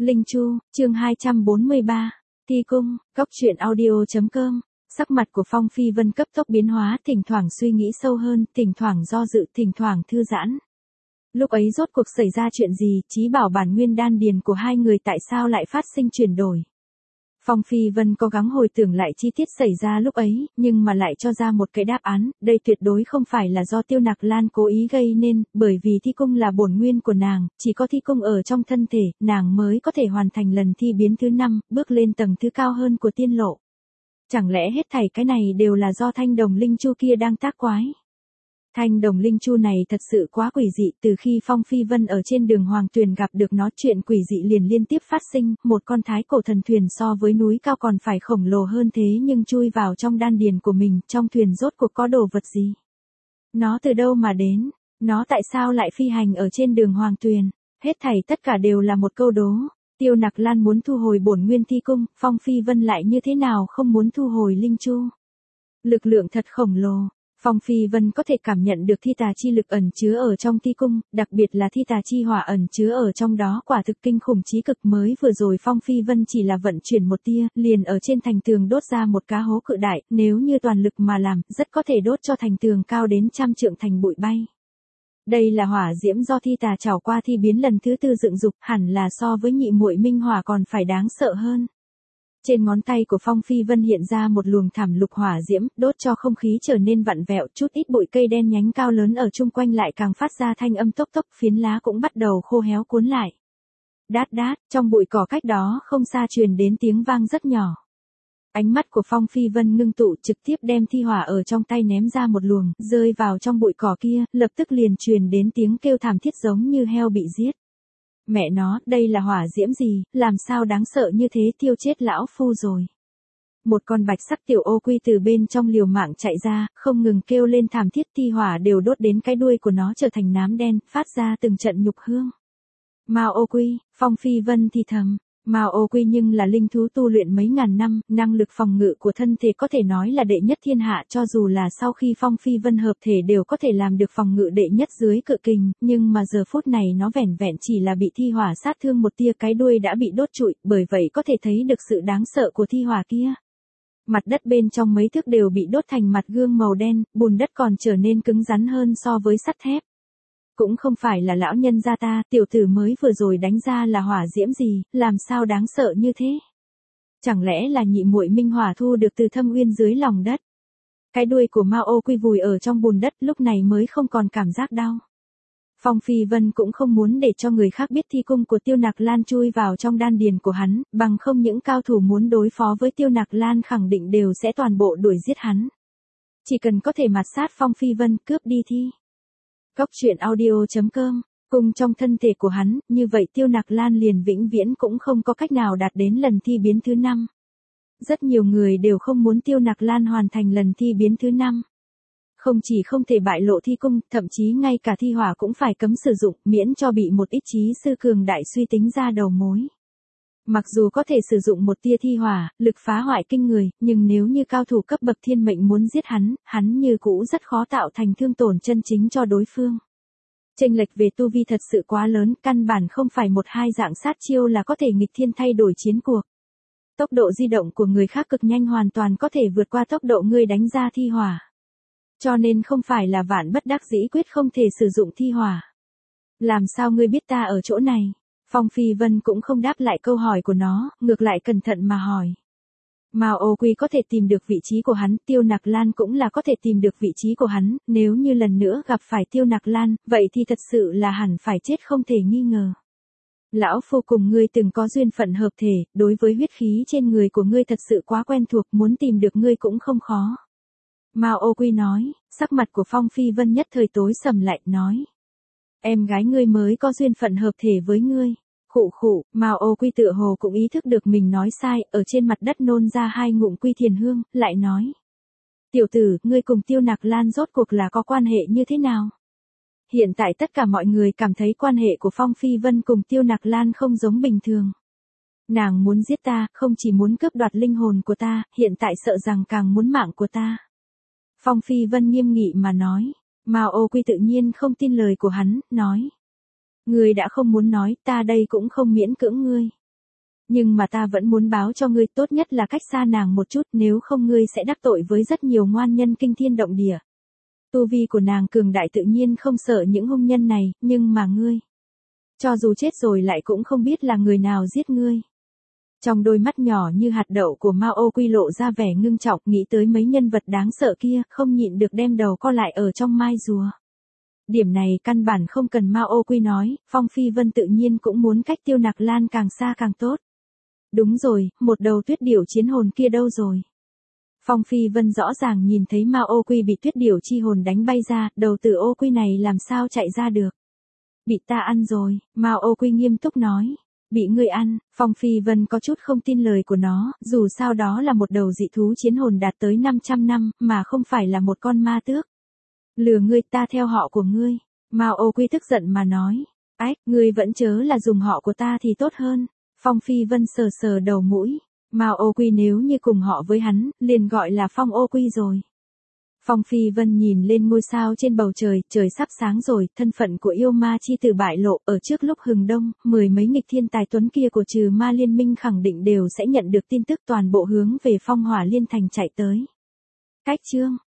Linh Chu, chương 243, Thi Cung, Cóc truyện audio.com. Sắc mặt của Phong Phi Vân cấp tốc biến hóa, thỉnh thoảng suy nghĩ sâu hơn, thỉnh thoảng do dự, thỉnh thoảng thư giãn. Lúc ấy rốt cuộc xảy ra chuyện gì, chí bảo bản nguyên đan điền của hai người tại sao lại phát sinh chuyển đổi. Phong Phi Vân cố gắng hồi tưởng lại chi tiết xảy ra lúc ấy, nhưng mà lại cho ra một cái đáp án, đây tuyệt đối không phải là do Tiêu Nặc Lan cố ý gây nên, bởi vì thi cung là bổn nguyên của nàng, chỉ có thi cung ở trong thân thể, nàng mới có thể hoàn thành lần thi biến thứ 5, bước lên tầng thứ cao hơn của tiên lộ. Chẳng lẽ hết thảy cái này đều là do thanh đồng linh chu kia đang tác quái? Thanh đồng linh chu này thật sự quá quỷ dị, từ khi Phong Phi Vân ở trên đường Hoàng Tuyền gặp được nó, chuyện quỷ dị liền liên tiếp phát sinh, một con thái cổ thần thuyền so với núi cao còn phải khổng lồ hơn thế nhưng chui vào trong đan điền của mình, trong thuyền rốt cuộc có đồ vật gì? Nó từ đâu mà đến? Nó tại sao lại phi hành ở trên đường Hoàng Tuyền? Hết thảy tất cả đều là một câu đố. Tiêu Nặc Lan muốn thu hồi bổn nguyên thi cung, Phong Phi Vân lại như thế nào không muốn thu hồi linh chu? Lực lượng thật khổng lồ. Phong Phi Vân có thể cảm nhận được thi tà chi lực ẩn chứa ở trong thi cung, đặc biệt là thi tà chi hỏa ẩn chứa ở trong đó quả thực kinh khủng chí cực. Mới vừa rồi Phong Phi Vân chỉ là vận chuyển một tia, liền ở trên thành tường đốt ra một cá hố cự đại, nếu như toàn lực mà làm, rất có thể đốt cho thành tường cao đến 100 trượng thành bụi bay. Đây là hỏa diễm do thi tà trảo qua thi biến lần thứ 4 dựng dục, hẳn là so với nhị muội minh hỏa còn phải đáng sợ hơn. Trên ngón tay của Phong Phi Vân hiện ra một luồng thảm lục hỏa diễm, đốt cho không khí trở nên vặn vẹo, chút ít bụi cây đen nhánh cao lớn ở chung quanh lại càng phát ra thanh âm tốc tốc, phiến lá cũng bắt đầu khô héo cuốn lại. Đát đát, trong bụi cỏ cách đó không xa truyền đến tiếng vang rất nhỏ. Ánh mắt của Phong Phi Vân ngưng tụ, trực tiếp đem thi hỏa ở trong tay ném ra một luồng, rơi vào trong bụi cỏ kia, lập tức liền truyền đến tiếng kêu thảm thiết giống như heo bị giết. Mẹ nó, đây là hỏa diễm gì, làm sao đáng sợ như thế, tiêu chết lão phu rồi. Một con bạch sắc tiểu ô quy từ bên trong liều mạng chạy ra, không ngừng kêu lên thảm thiết, thi hỏa đều đốt đến cái đuôi của nó trở thành nám đen, phát ra từng trận nhục hương. Mao ô quy, Phong Phi Vân thì thầm. Mao ô quy nhưng là linh thú tu luyện mấy ngàn năm, năng lực phòng ngự của thân thể có thể nói là đệ nhất thiên hạ, cho dù là sau khi Phong Phi Vân hợp thể đều có thể làm được phòng ngự đệ nhất dưới cự kình, nhưng mà giờ phút này nó vẻn vẹn chỉ là bị thi hỏa sát thương một tia, cái đuôi đã bị đốt trụi, bởi vậy có thể thấy được sự đáng sợ của thi hỏa kia. Mặt đất bên trong mấy thước đều bị đốt thành mặt gương màu đen, bùn đất còn trở nên cứng rắn hơn so với sắt thép. Cũng không phải là lão nhân gia ta, tiểu tử mới vừa rồi đánh ra là hỏa diễm gì, làm sao đáng sợ như thế? Chẳng lẽ là nhị muội minh hỏa thu được từ thâm uyên dưới lòng đất? Cái đuôi của Mao ô quy vùi ở trong bùn đất, lúc này mới không còn cảm giác đau. Phong Phi Vân cũng không muốn để cho người khác biết thi cung của Tiêu Nặc Lan chui vào trong đan điền của hắn, bằng không những cao thủ muốn đối phó với Tiêu Nặc Lan khẳng định đều sẽ toàn bộ đuổi giết hắn. Chỉ cần có thể mạt sát Phong Phi Vân, cướp đi thi. Cóc truyện audio.com, cùng trong thân thể của hắn, như vậy Tiêu Nặc Lan liền vĩnh viễn cũng không có cách nào đạt đến lần thi biến thứ 5. Rất nhiều người đều không muốn Tiêu Nặc Lan hoàn thành lần thi biến thứ 5. Không chỉ không thể bại lộ thi cung, thậm chí ngay cả thi hỏa cũng phải cấm sử dụng, miễn cho bị một ít chí sư cường đại suy tính ra đầu mối. Mặc dù có thể sử dụng một tia thi hỏa, lực phá hoại kinh người, nhưng nếu như cao thủ cấp bậc thiên mệnh muốn giết hắn như cũ rất khó tạo thành thương tổn chân chính cho đối phương. Chênh lệch về tu vi thật sự quá lớn, căn bản không phải một hai dạng sát chiêu là có thể nghịch thiên thay đổi chiến cuộc. Tốc độ di động của người khác cực nhanh, hoàn toàn có thể vượt qua tốc độ ngươi đánh ra thi hỏa. Cho nên không phải là vạn bất đắc dĩ quyết không thể sử dụng thi hỏa. Làm sao ngươi biết ta ở chỗ này? Phong Phi Vân cũng không đáp lại câu hỏi của nó, ngược lại cẩn thận mà hỏi. Mao ô quy có thể tìm được vị trí của hắn, Tiêu Nặc Lan cũng là có thể tìm được vị trí của hắn, nếu như lần nữa gặp phải Tiêu Nặc Lan, vậy thì thật sự là hẳn phải chết không thể nghi ngờ. Lão phu cùng ngươi từng có duyên phận hợp thể, đối với huyết khí trên người của ngươi thật sự quá quen thuộc, muốn tìm được ngươi cũng không khó. Mao ô quy nói, sắc mặt của Phong Phi Vân nhất thời tối sầm lại, nói. Em gái ngươi mới có duyên phận hợp thể với ngươi. Khụ khụ, Mao ô quy tựa hồ cũng ý thức được mình nói sai, ở trên mặt đất nôn ra 2 ngụm quy thiền hương, lại nói. Tiểu tử, ngươi cùng Tiêu Nặc Lan rốt cuộc là có quan hệ như thế nào? Hiện tại tất cả mọi người cảm thấy quan hệ của Phong Phi Vân cùng Tiêu Nặc Lan không giống bình thường. Nàng muốn giết ta, không chỉ muốn cướp đoạt linh hồn của ta, hiện tại sợ rằng càng muốn mạng của ta. Phong Phi Vân nghiêm nghị mà nói. Mao ô quy tự nhiên không tin lời của hắn, nói. Ngươi đã không muốn nói, ta đây cũng không miễn cưỡng ngươi. Nhưng mà ta vẫn muốn báo cho ngươi, tốt nhất là cách xa nàng một chút, nếu không ngươi sẽ đắc tội với rất nhiều ngoan nhân kinh thiên động địa. Tu vi của nàng cường đại tự nhiên không sợ những hung nhân này, nhưng mà ngươi, cho dù chết rồi lại cũng không biết là người nào giết ngươi. Trong đôi mắt nhỏ như hạt đậu của Mao Ô Quy lộ ra vẻ ngưng trọng, nghĩ tới mấy nhân vật đáng sợ kia, không nhịn được đem đầu co lại ở trong mai rùa. Điểm này căn bản không cần Mao Ô Quy nói, Phong Phi Vân tự nhiên cũng muốn cách Tiêu Nặc Lan càng xa càng tốt. Đúng rồi, một đầu tuyết điểu chiến hồn kia đâu rồi? Phong Phi Vân rõ ràng nhìn thấy Mao Ô Quy bị tuyết điểu chi hồn đánh bay ra, đầu tử Ô Quy này làm sao chạy ra được? Bị ta ăn rồi, Mao Ô Quy nghiêm túc nói. Bị ngươi ăn, Phong Phi Vân có chút không tin lời của nó, dù sao đó là một đầu dị thú chiến hồn đạt tới 500 năm, mà không phải là một con ma tước. Lừa ngươi, ta theo họ của ngươi. Mao Ô Quy tức giận mà nói. Ách, ngươi vẫn chớ là dùng họ của ta thì tốt hơn. Phong Phi Vân sờ sờ đầu mũi. Mao Ô Quy nếu như cùng họ với hắn, liền gọi là Phong Ô Quy rồi. Phong Phi Vân nhìn lên ngôi sao trên bầu trời, trời sắp sáng rồi, thân phận của yêu ma chi tử bại lộ, ở trước lúc hừng đông, mười mấy nghịch thiên tài tuấn kia của trừ ma liên minh khẳng định đều sẽ nhận được tin tức, toàn bộ hướng về Phong Hỏa Liên Thành chạy tới. Cách chương